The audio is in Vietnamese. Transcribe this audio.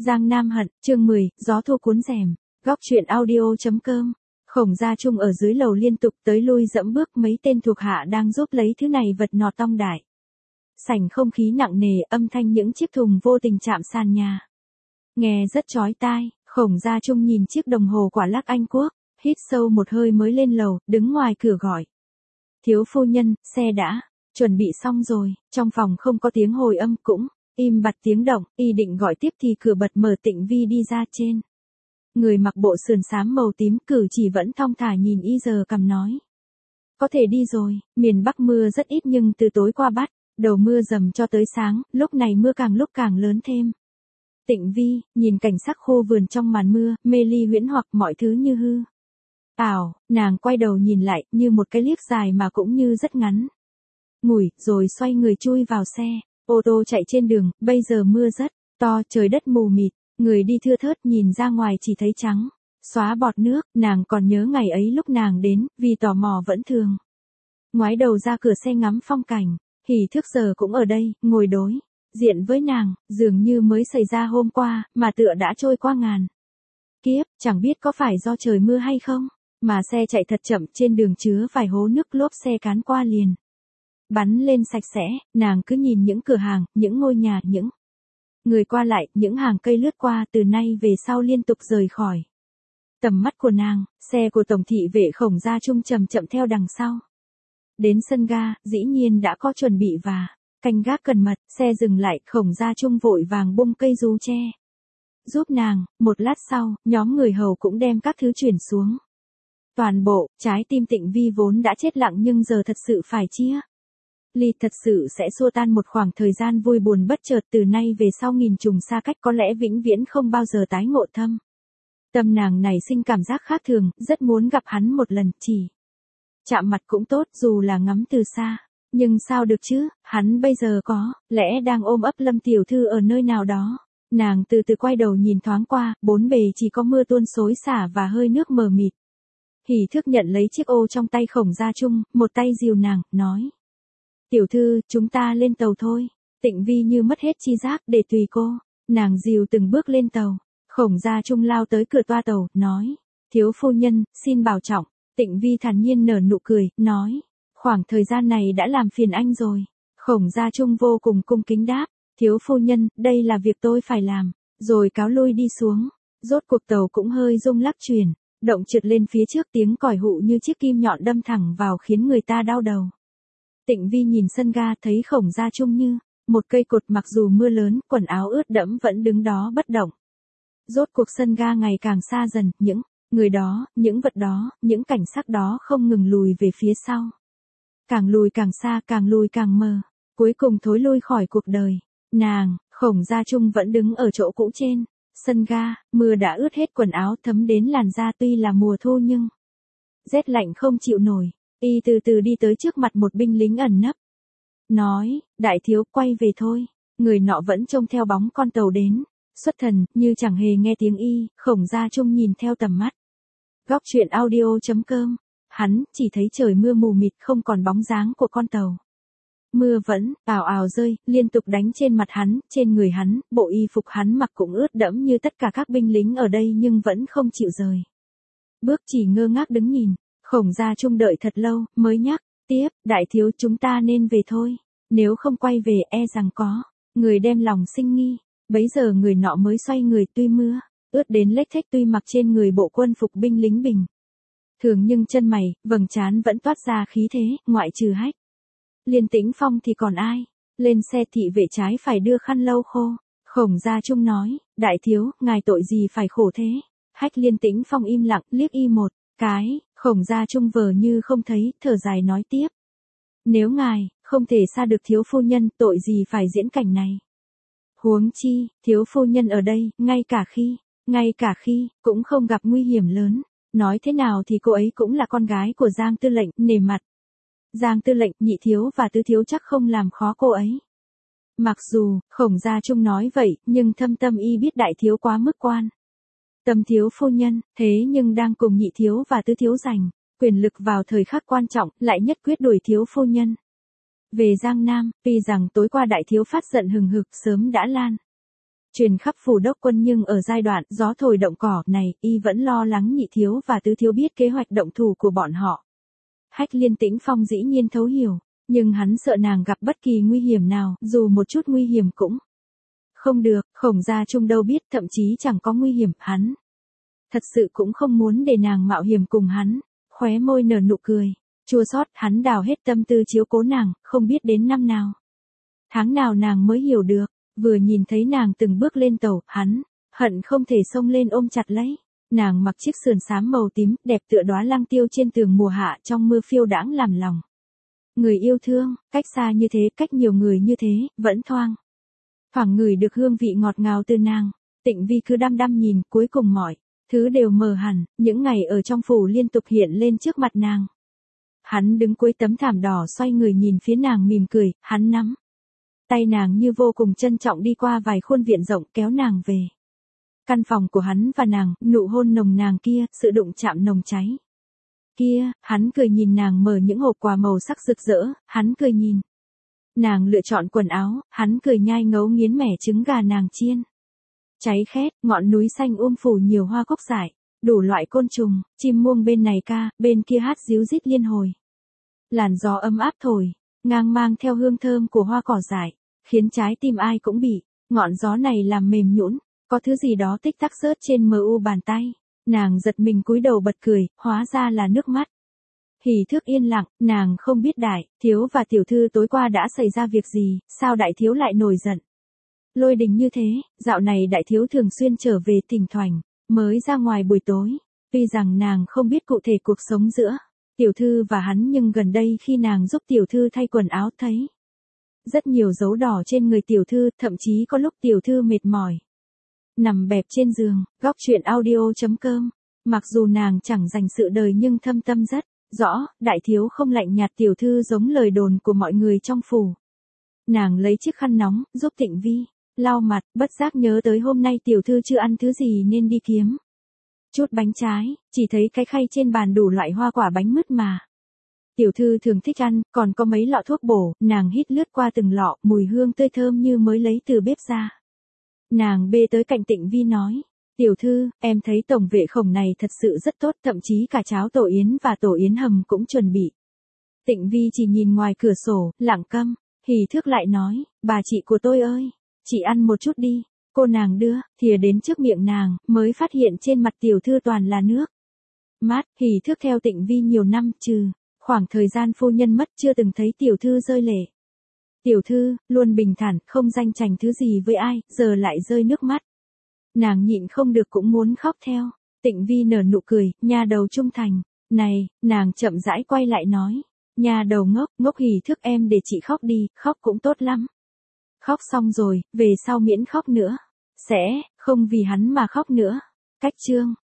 Giang Nam Hận, chương 10, gió thu cuốn rèm. Góc truyện audio.com. Khổng Gia Trung ở dưới lầu liên tục tới lui dẫm bước, mấy tên thuộc hạ đang giúp lấy thứ này vật nọ tong đại. Sảnh không khí nặng nề, âm thanh những chiếc thùng vô tình chạm sàn nhà. Nghe rất chói tai. Khổng Gia Trung nhìn chiếc đồng hồ quả lắc Anh Quốc, hít sâu một hơi mới lên lầu, đứng ngoài cửa gọi. Thiếu phu nhân, xe đã chuẩn bị xong rồi. Trong phòng không có tiếng hồi âm, cũng im bặt tiếng động. Y định gọi tiếp thì cửa bật mở, Tịnh Vi đi ra trên. Người mặc bộ sườn xám màu tím, cử chỉ vẫn thong thả, nhìn Y giờ cằm nói. Có thể đi rồi. Miền Bắc mưa rất ít nhưng từ tối qua bắt đầu mưa dầm cho tới sáng, lúc này mưa càng lúc càng lớn thêm. Tịnh Vi nhìn cảnh sắc khô vườn trong màn mưa, mê ly huyễn hoặc mọi thứ như hư ảo. Nàng quay đầu nhìn lại, như một cái liếc dài mà cũng như rất ngắn ngủi, rồi xoay người chui vào xe. Ô tô chạy trên đường, bây giờ mưa rất to, trời đất mù mịt, người đi thưa thớt, nhìn ra ngoài chỉ thấy trắng xóa bọt nước. Nàng còn nhớ ngày ấy lúc nàng đến, vì tò mò vẫn thường ngoái đầu ra cửa xe ngắm phong cảnh. Hỉ Thước giờ cũng ở đây, ngồi đối diện với nàng, dường như mới xảy ra hôm qua, mà tựa đã trôi qua ngàn kiếp. Chẳng biết có phải do trời mưa hay không, mà xe chạy thật chậm, trên đường chứa vài hố nước, lốp xe cán qua liền bắn lên sạch sẽ. Nàng cứ nhìn những cửa hàng, những ngôi nhà, những người qua lại, những hàng cây lướt qua, từ nay về sau liên tục rời khỏi tầm mắt của nàng. Xe của tổng thị vệ Khổng Gia Trung chậm chậm theo đằng sau. Đến sân ga, dĩ nhiên đã có chuẩn bị và canh gác cẩn mật. Xe dừng lại, Khổng Gia Trung vội vàng bung cây dù che giúp nàng. Một lát sau, nhóm người hầu cũng đem các thứ chuyển xuống. Toàn bộ, trái tim Tịnh Vi vốn đã chết lặng nhưng giờ thật sự phải chia ly, thật sự sẽ xua tan một khoảng thời gian vui buồn bất chợt. Từ nay về sau nghìn trùng xa cách, có lẽ vĩnh viễn không bao giờ tái ngộ. Tâm nàng nảy sinh cảm giác khác thường, rất muốn gặp hắn một lần, chỉ chạm mặt cũng tốt, dù là ngắm từ xa. Nhưng sao được chứ, hắn bây giờ có lẽ đang ôm ấp Lâm tiểu thư ở nơi nào đó. Nàng từ từ quay đầu nhìn thoáng qua, bốn bề chỉ có mưa tuôn xối xả và hơi nước mờ mịt. Hỉ Thước nhận lấy chiếc ô trong tay Khổng Gia Trung, một tay dìu nàng, nói. Tiểu thư, chúng ta lên tàu thôi. Tịnh Vi như mất hết tri giác, để tùy cô. Nàng dìu từng bước lên tàu. Khổng Gia Trung lao tới cửa toa tàu, nói. Thiếu phu nhân, xin bảo trọng. Tịnh Vi thản nhiên nở nụ cười, nói. Khoảng thời gian này đã làm phiền anh rồi. Khổng Gia Trung vô cùng cung kính đáp. Thiếu phu nhân, đây là việc tôi phải làm. Rồi cáo lui đi xuống. Rốt cuộc tàu cũng hơi rung lắc chuyển động trượt lên phía trước, tiếng còi hụ như chiếc kim nhọn đâm thẳng vào khiến người ta đau đầu. Tịnh Vi nhìn sân ga, thấy Khổng Gia Trung như một cây cột, mặc dù mưa lớn, quần áo ướt đẫm vẫn đứng đó bất động. Rốt cuộc sân ga ngày càng xa dần, những người đó, những vật đó, những cảnh sắc đó không ngừng lùi về phía sau. Càng lùi càng xa, càng lùi càng mờ, cuối cùng thối lui khỏi cuộc đời. Nàng, Khổng Gia Trung vẫn đứng ở chỗ cũ trên sân ga, mưa đã ướt hết quần áo, thấm đến làn da. Tuy là mùa thu nhưng rét lạnh không chịu nổi. Y từ từ đi tới trước mặt một binh lính ẩn nấp, nói, đại thiếu, quay về thôi. Người nọ vẫn trông theo bóng con tàu đến, xuất thần, như chẳng hề nghe tiếng Y. Khổng Gia Trung nhìn theo tầm mắt. Góc truyện audio.com. Hắn chỉ thấy trời mưa mù mịt, không còn bóng dáng của con tàu. Mưa vẫn ào ào rơi, liên tục đánh trên mặt hắn, trên người hắn. Bộ y phục hắn mặc cũng ướt đẫm như tất cả các binh lính ở đây, nhưng vẫn không chịu rời bước, chỉ ngơ ngác đứng nhìn. Khổng Gia Trung đợi thật lâu, mới nhắc tiếp, đại thiếu, chúng ta nên về thôi. Nếu không quay về, e rằng có người đem lòng sinh nghi. Bấy giờ người nọ mới xoay người, tuy mưa ướt đến lếch thếch, tuy mặc trên người bộ quân phục binh lính bình thường, nhưng chân mày, vầng trán vẫn toát ra khí thế, ngoại trừ Hách Liên Tĩnh Phong thì còn ai. Lên xe, thị vệ trái phải đưa khăn lau khô. Khổng Gia Trung nói, đại thiếu, ngài tội gì phải khổ thế. Hách Liên Tĩnh Phong im lặng, liếc Y một cái. Khổng Gia Trung vờ như không thấy, thở dài nói tiếp. Nếu ngài không thể xa được thiếu phu nhân, tội gì phải diễn cảnh này. Huống chi, thiếu phu nhân ở đây, ngay cả khi cũng không gặp nguy hiểm lớn. Nói thế nào thì cô ấy cũng là con gái của Giang tư lệnh, nể mặt Giang tư lệnh, nhị thiếu và tứ thiếu chắc không làm khó cô ấy. Mặc dù Khổng Gia Trung nói vậy, nhưng thâm tâm Y biết đại thiếu quá mức quan tâm thiếu phu nhân, thế nhưng đang cùng nhị thiếu và tứ thiếu giành quyền lực vào thời khắc quan trọng, lại nhất quyết đuổi thiếu phu nhân về Giang Nam. Tuy rằng tối qua đại thiếu phát giận hừng hực, sớm đã lan Truyền khắp phủ đốc quân, nhưng ở giai đoạn gió thổi động cỏ này, y vẫn lo lắng nhị thiếu và tứ thiếu biết kế hoạch động thủ của bọn họ. Hách Liên Tĩnh Phong dĩ nhiên thấu hiểu, nhưng hắn sợ nàng gặp bất kỳ nguy hiểm nào, dù một chút nguy hiểm cũng không được. Khổng Gia Trung đâu biết, thậm chí chẳng có nguy hiểm, hắn thật sự cũng không muốn để nàng mạo hiểm cùng hắn. Khóe môi nở nụ cười chua xót, hắn đào hết tâm tư chiếu cố nàng, không biết đến năm nào, tháng nào nàng mới hiểu được. Vừa nhìn thấy nàng từng bước lên tàu, hắn hận không thể xông lên ôm chặt lấy. Nàng mặc chiếc sườn xám màu tím, đẹp tựa đóa lăng tiêu trên tường mùa hạ, trong mưa phiêu đãng làm lòng người yêu thương. Cách xa như thế, cách nhiều người như thế, vẫn thoang ngửi được hương vị ngọt ngào từ nàng. Tịnh Vi cứ đăm đăm nhìn, cuối cùng mọi thứ đều mờ hẳn. Những ngày ở trong phủ liên tục hiện lên trước mặt nàng. Hắn đứng cuối tấm thảm đỏ, xoay người nhìn phía nàng mỉm cười. Hắn nắm tay nàng như vô cùng trân trọng, đi qua vài khuôn viện rộng, kéo nàng về căn phòng của hắn và nàng. Nụ hôn nồng nàn kia, sự đụng chạm nồng cháy kia. Hắn cười nhìn nàng mở những hộp quà màu sắc rực rỡ. Hắn cười nhìn nàng lựa chọn quần áo. Hắn cười nhai ngấu nghiến mẻ trứng gà nàng chiên cháy khét. Ngọn núi xanh phủ nhiều hoa cúc dại, đủ loại côn trùng, chim muông bên này ca, bên kia hát ríu rít liên hồi. Làn gió ấm áp thổi ngang mang theo hương thơm của hoa cỏ dại, khiến trái tim ai cũng bị ngọn gió này làm mềm nhũn. Có thứ gì đó tích tắc rớt trên mu bàn tay. Nàng giật mình cúi đầu bật cười, hóa ra là nước mắt. Hỉ Thước yên lặng, nàng không biết đại thiếu và tiểu thư tối qua đã xảy ra việc gì, sao đại thiếu lại nổi giận lôi đình như thế. Dạo này đại thiếu thường xuyên trở về, thỉnh thoảng mới ra ngoài buổi tối. Tuy rằng nàng không biết cụ thể cuộc sống giữa tiểu thư và hắn, nhưng gần đây khi nàng giúp tiểu thư thay quần áo, thấy rất nhiều dấu đỏ trên người tiểu thư, thậm chí có lúc tiểu thư mệt mỏi nằm bẹp trên giường. Góc truyện audio.com. Mặc dù nàng chẳng dành sự đời, nhưng thâm tâm rất rõ, đại thiếu không lạnh nhạt tiểu thư giống lời đồn của mọi người trong phủ. Nàng lấy chiếc khăn nóng, giúp Tịnh Vi lau mặt, bất giác nhớ tới hôm nay tiểu thư chưa ăn thứ gì nên đi kiếm chút bánh trái, chỉ thấy cái khay trên bàn đủ loại hoa quả bánh mứt mà tiểu thư thường thích ăn, còn có mấy lọ thuốc bổ. Nàng hít lướt qua từng lọ, mùi hương tươi thơm như mới lấy từ bếp ra. Nàng bê tới cạnh Tịnh Vi nói, tiểu thư, em thấy tổng vệ Khổng này thật sự rất tốt, thậm chí cả cháo tổ yến và tổ yến hầm cũng chuẩn bị. Tịnh Vi chỉ nhìn ngoài cửa sổ, lặng câm. Hỉ Thước lại nói, bà chị của tôi ơi, chị ăn một chút đi. Cô nàng đưa thìa đến trước miệng nàng, mới phát hiện trên mặt tiểu thư toàn là nước mắt. Hỉ Thước theo Tịnh Vi nhiều năm, trừ khoảng thời gian phu nhân mất, chưa từng thấy tiểu thư rơi lệ. Tiểu thư luôn bình thản, không danh chành thứ gì với ai, giờ lại rơi nước mắt. Nàng nhịn không được cũng muốn khóc theo. Tịnh Vi nở nụ cười, nha đầu trung thành. Này, nàng chậm rãi quay lại nói, nha đầu ngốc, ngốc. Hỉ Thước, em để chị khóc đi, khóc cũng tốt lắm. Khóc xong rồi, về sau miễn khóc nữa. Sẽ không vì hắn mà khóc nữa. Cách chương